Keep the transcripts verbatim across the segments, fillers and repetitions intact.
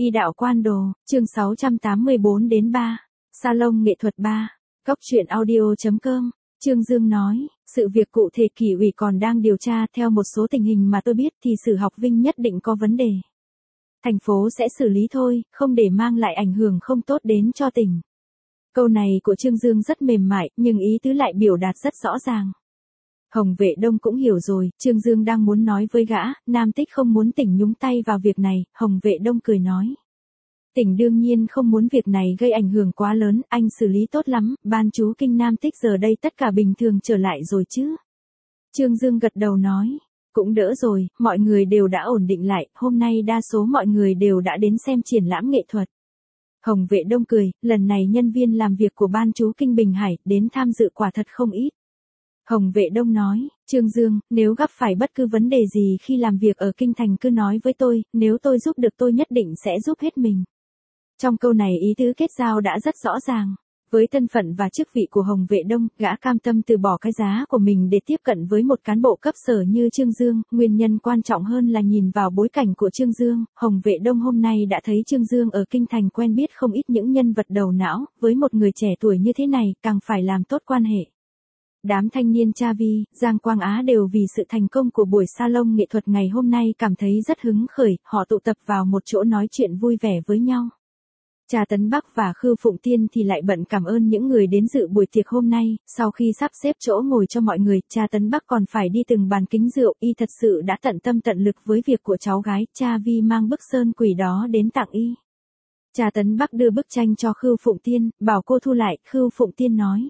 Y đạo quan đồ, chương sáu trăm tám mươi bốn đến ba. Salon nghệ thuật ba. Cóc truyện audio chấm com. Trương Dương nói, sự việc cụ thể kỷ ủy còn đang điều tra, theo một số tình hình mà tôi biết thì Sử Học Vinh nhất định có vấn đề. Thành phố sẽ xử lý thôi, không để mang lại ảnh hưởng không tốt đến cho tỉnh. Câu này của Trương Dương rất mềm mại, nhưng ý tứ lại biểu đạt rất rõ ràng. Hồng Vệ Đông cũng hiểu rồi, Trương Dương đang muốn nói với gã, Nam Tích không muốn tỉnh nhúng tay vào việc này. Hồng Vệ Đông cười nói. Tỉnh đương nhiên không muốn việc này gây ảnh hưởng quá lớn, anh xử lý tốt lắm, ban chú kinh Nam Tích giờ đây tất cả bình thường trở lại rồi chứ. Trương Dương gật đầu nói, cũng đỡ rồi, mọi người đều đã ổn định lại, hôm nay đa số mọi người đều đã đến xem triển lãm nghệ thuật. Hồng Vệ Đông cười, lần này nhân viên làm việc của ban chú kinh Bình Hải đến tham dự quả thật không ít. Hồng Vệ Đông nói, Trương Dương, nếu gặp phải bất cứ vấn đề gì khi làm việc ở kinh thành cứ nói với tôi, nếu tôi giúp được tôi nhất định sẽ giúp hết mình. Trong câu này ý tứ kết giao đã rất rõ ràng. Với thân phận và chức vị của Hồng Vệ Đông, gã cam tâm từ bỏ cái giá của mình để tiếp cận với một cán bộ cấp sở như Trương Dương. Nguyên nhân quan trọng hơn là nhìn vào bối cảnh của Trương Dương. Hồng Vệ Đông hôm nay đã thấy Trương Dương ở kinh thành quen biết không ít những nhân vật đầu não, với một người trẻ tuổi như thế này càng phải làm tốt quan hệ. Đám thanh niên Cha Vi, Giang Quang Á đều vì sự thành công của buổi salon nghệ thuật ngày hôm nay cảm thấy rất hứng khởi, họ tụ tập vào một chỗ nói chuyện vui vẻ với nhau. Cha Tấn Bắc và Khưu Phụng Tiên thì lại bận cảm ơn những người đến dự buổi tiệc hôm nay, sau khi sắp xếp chỗ ngồi cho mọi người, cha Tấn Bắc còn phải đi từng bàn kính rượu, y thật sự đã tận tâm tận lực với việc của cháu gái. Cha Vi mang bức sơn quỷ đó đến tặng y. Cha Tấn Bắc đưa bức tranh cho Khưu Phụng Tiên, bảo cô thu lại. Khưu Phụng Tiên nói,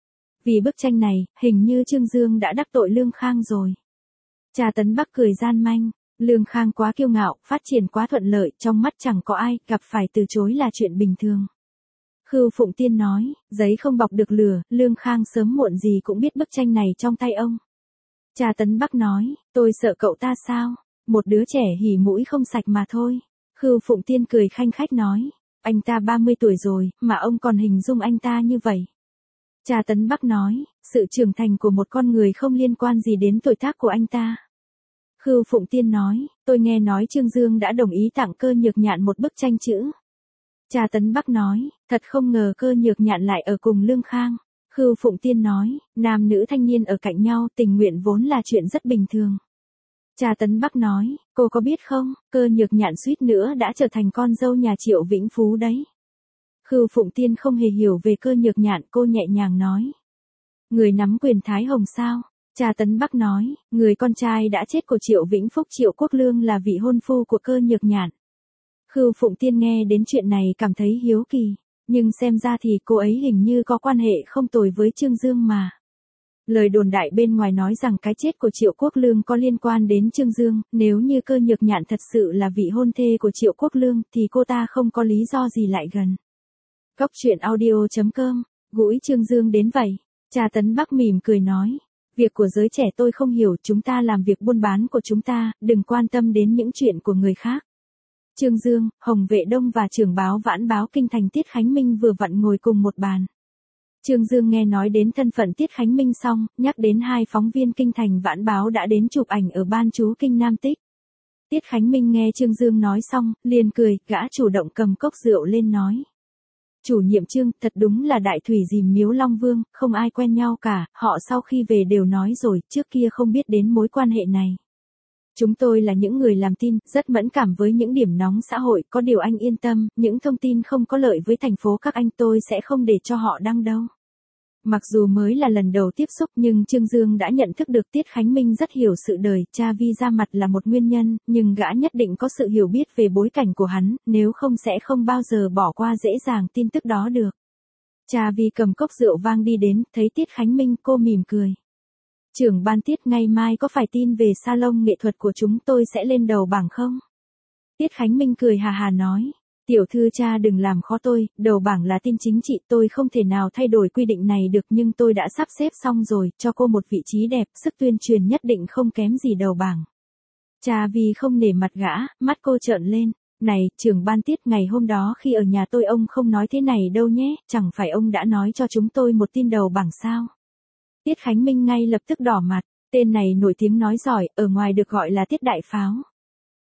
vì bức tranh này, hình như Trương Dương đã đắc tội Lương Khang rồi. Cha Tấn Bắc cười gian manh, Lương Khang quá kiêu ngạo, phát triển quá thuận lợi, trong mắt chẳng có ai, gặp phải từ chối là chuyện bình thường. Khưu Phụng Tiên nói, giấy không bọc được lửa, Lương Khang sớm muộn gì cũng biết bức tranh này trong tay ông. Cha Tấn Bắc nói, tôi sợ cậu ta sao, một đứa trẻ hỉ mũi không sạch mà thôi. Khưu Phụng Tiên cười khanh khách nói, anh ta ba mươi tuổi rồi, mà ông còn hình dung anh ta như vậy. Cha Tấn Bắc nói, sự trưởng thành của một con người không liên quan gì đến tuổi tác của anh ta. Khưu Phụng Tiên nói, tôi nghe nói Trương Dương đã đồng ý tặng Cơ Nhược Nhạn một bức tranh chữ. Cha Tấn Bắc nói, thật không ngờ Cơ Nhược Nhạn lại ở cùng Lương Khang. Khưu Phụng Tiên nói, nam nữ thanh niên ở cạnh nhau, tình nguyện vốn là chuyện rất bình thường. Cha Tấn Bắc nói, cô có biết không, Cơ Nhược Nhạn suýt nữa đã trở thành con dâu nhà Triệu Vĩnh Phú đấy. Khưu Phụng Tiên không hề hiểu về Cơ Nhược Nhạn, cô nhẹ nhàng nói. Người nắm quyền Thái Hồng sao? Cha Tấn Bắc nói, người con trai đã chết của Triệu Vĩnh Phúc Triệu Quốc Lương là vị hôn phu của Cơ Nhược Nhạn. Khưu Phụng Tiên nghe đến chuyện này cảm thấy hiếu kỳ, nhưng xem ra thì cô ấy hình như có quan hệ không tồi với Trương Dương mà. Lời đồn đại bên ngoài nói rằng cái chết của Triệu Quốc Lương có liên quan đến Trương Dương, nếu như Cơ Nhược Nhạn thật sự là vị hôn thê của Triệu Quốc Lương thì cô ta không có lý do gì lại gần. Cóc truyện audio chấm com, gũi Trương Dương đến vậy. Cha Tấn Bắc mỉm cười nói, việc của giới trẻ tôi không hiểu, chúng ta làm việc buôn bán của chúng ta, đừng quan tâm đến những chuyện của người khác. Trương Dương, Hồng Vệ Đông và trưởng báo Vãn báo Kinh Thành Tiết Khánh Minh vừa vặn ngồi cùng một bàn. Trương Dương nghe nói đến thân phận Tiết Khánh Minh xong, nhắc đến hai phóng viên Kinh Thành Vãn báo đã đến chụp ảnh ở ban chú kinh Nam Tích. Tiết Khánh Minh nghe Trương Dương nói xong, liền cười, gã chủ động cầm cốc rượu lên nói. Chủ nhiệm Trương, thật đúng là đại thủy dìm miếu Long Vương, không ai quen nhau cả, họ sau khi về đều nói rồi, trước kia không biết đến mối quan hệ này. Chúng tôi là những người làm tin, rất mẫn cảm với những điểm nóng xã hội, có điều anh yên tâm, những thông tin không có lợi với thành phố các anh tôi sẽ không để cho họ đăng đâu. Mặc dù mới là lần đầu tiếp xúc nhưng Trương Dương đã nhận thức được Tiết Khánh Minh rất hiểu sự đời, Cha Vi ra mặt là một nguyên nhân, nhưng gã nhất định có sự hiểu biết về bối cảnh của hắn, nếu không sẽ không bao giờ bỏ qua dễ dàng tin tức đó được. Cha Vi cầm cốc rượu vang đi đến, thấy Tiết Khánh Minh cô mỉm cười. Trưởng ban Tiết, ngày mai có phải tin về salon nghệ thuật của chúng tôi sẽ lên đầu bảng không? Tiết Khánh Minh cười hà hà nói. Tiểu thư cha đừng làm khó tôi, đầu bảng là tin chính trị, tôi không thể nào thay đổi quy định này được nhưng tôi đã sắp xếp xong rồi, cho cô một vị trí đẹp, sức tuyên truyền nhất định không kém gì đầu bảng. Cha Vi không nể mặt gã, mắt cô trợn lên, này, trưởng ban Tiết, ngày hôm đó khi ở nhà tôi ông không nói thế này đâu nhé, chẳng phải ông đã nói cho chúng tôi một tin đầu bảng sao? Tiết Khánh Minh ngay lập tức đỏ mặt, tên này nổi tiếng nói giỏi, ở ngoài được gọi là Tiết Đại Pháo.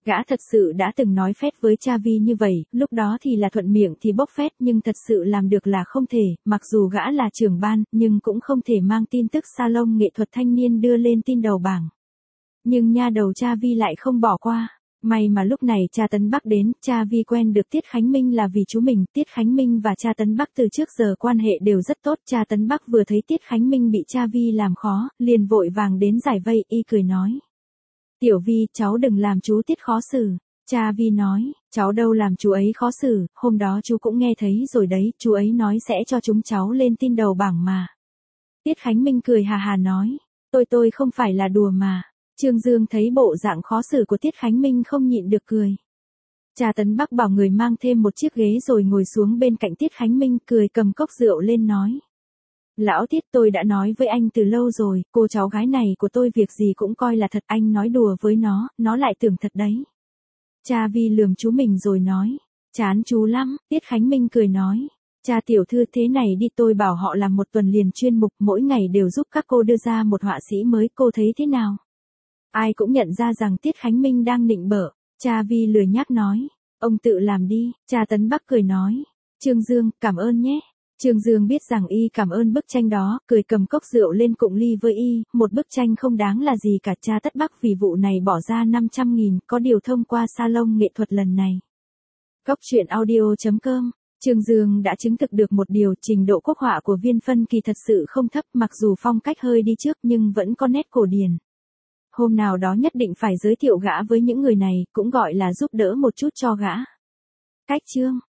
Gã thật sự đã từng nói phét với cha Vi như vậy, lúc đó thì là thuận miệng thì bốc phét nhưng thật sự làm được là không thể, mặc dù gã là trưởng ban, nhưng cũng không thể mang tin tức salon nghệ thuật thanh niên đưa lên tin đầu bảng. Nhưng nha đầu cha Vi lại không bỏ qua. May mà lúc này cha Tấn Bắc đến, cha Vi quen được Tiết Khánh Minh là vì chú mình, Tiết Khánh Minh và cha Tấn Bắc từ trước giờ quan hệ đều rất tốt, cha Tấn Bắc vừa thấy Tiết Khánh Minh bị cha Vi làm khó, liền vội vàng đến giải vây, y cười nói. Tiểu Vi, cháu đừng làm chú Tiết khó xử. Cha Vi nói, cháu đâu làm chú ấy khó xử, hôm đó chú cũng nghe thấy rồi đấy, chú ấy nói sẽ cho chúng cháu lên tin đầu bảng mà. Tiết Khánh Minh cười hà hà nói, tôi tôi không phải là đùa mà. Trương Dương thấy bộ dạng khó xử của Tiết Khánh Minh không nhịn được cười. Cha Tấn Bắc bảo người mang thêm một chiếc ghế rồi ngồi xuống bên cạnh Tiết Khánh Minh, cười cầm cốc rượu lên nói. Lão Tiết, tôi đã nói với anh từ lâu rồi, cô cháu gái này của tôi việc gì cũng coi là thật, anh nói đùa với nó, nó lại tưởng thật đấy. Cha Vi lườm chú mình rồi nói, chán chú lắm. Tiết Khánh Minh cười nói, cha tiểu thư thế này đi, tôi bảo họ làm một tuần liền chuyên mục, mỗi ngày đều giúp các cô đưa ra một họa sĩ mới, cô thấy thế nào? Ai cũng nhận ra rằng Tiết Khánh Minh đang nịnh bợ. Cha Vi lười nhác nói, ông tự làm đi. Cha Tấn Bắc cười nói, Trương Dương, cảm ơn nhé. Trương Dương biết rằng y cảm ơn bức tranh đó, cười cầm cốc rượu lên cụng ly với y, một bức tranh không đáng là gì cả. Cha Tất Bắc vì vụ này bỏ ra năm trăm nghìn, có điều thông qua salon nghệ thuật lần này. Góc truyện audio chấm com, Trương Dương đã chứng thực được một điều, trình độ quốc họa của Viên Phân Kỳ thật sự không thấp, mặc dù phong cách hơi đi trước nhưng vẫn có nét cổ điển. Hôm nào đó nhất định phải giới thiệu gã với những người này, cũng gọi là giúp đỡ một chút cho gã. Cách chương